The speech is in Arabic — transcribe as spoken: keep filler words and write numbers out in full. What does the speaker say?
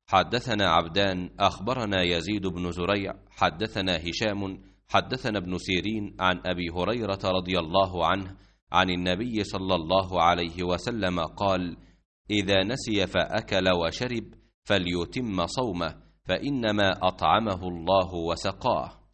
حدثنا عبدان أخبرنا يزيد بن زريع حدثنا هشام حدثنا ابن سيرين عن أبي هريرة رضي الله عنه عن النبي صلى الله عليه وسلم قال: إذا نسي فأكل وشرب فليتم صومه، فإنما أطعمه الله وسقاه.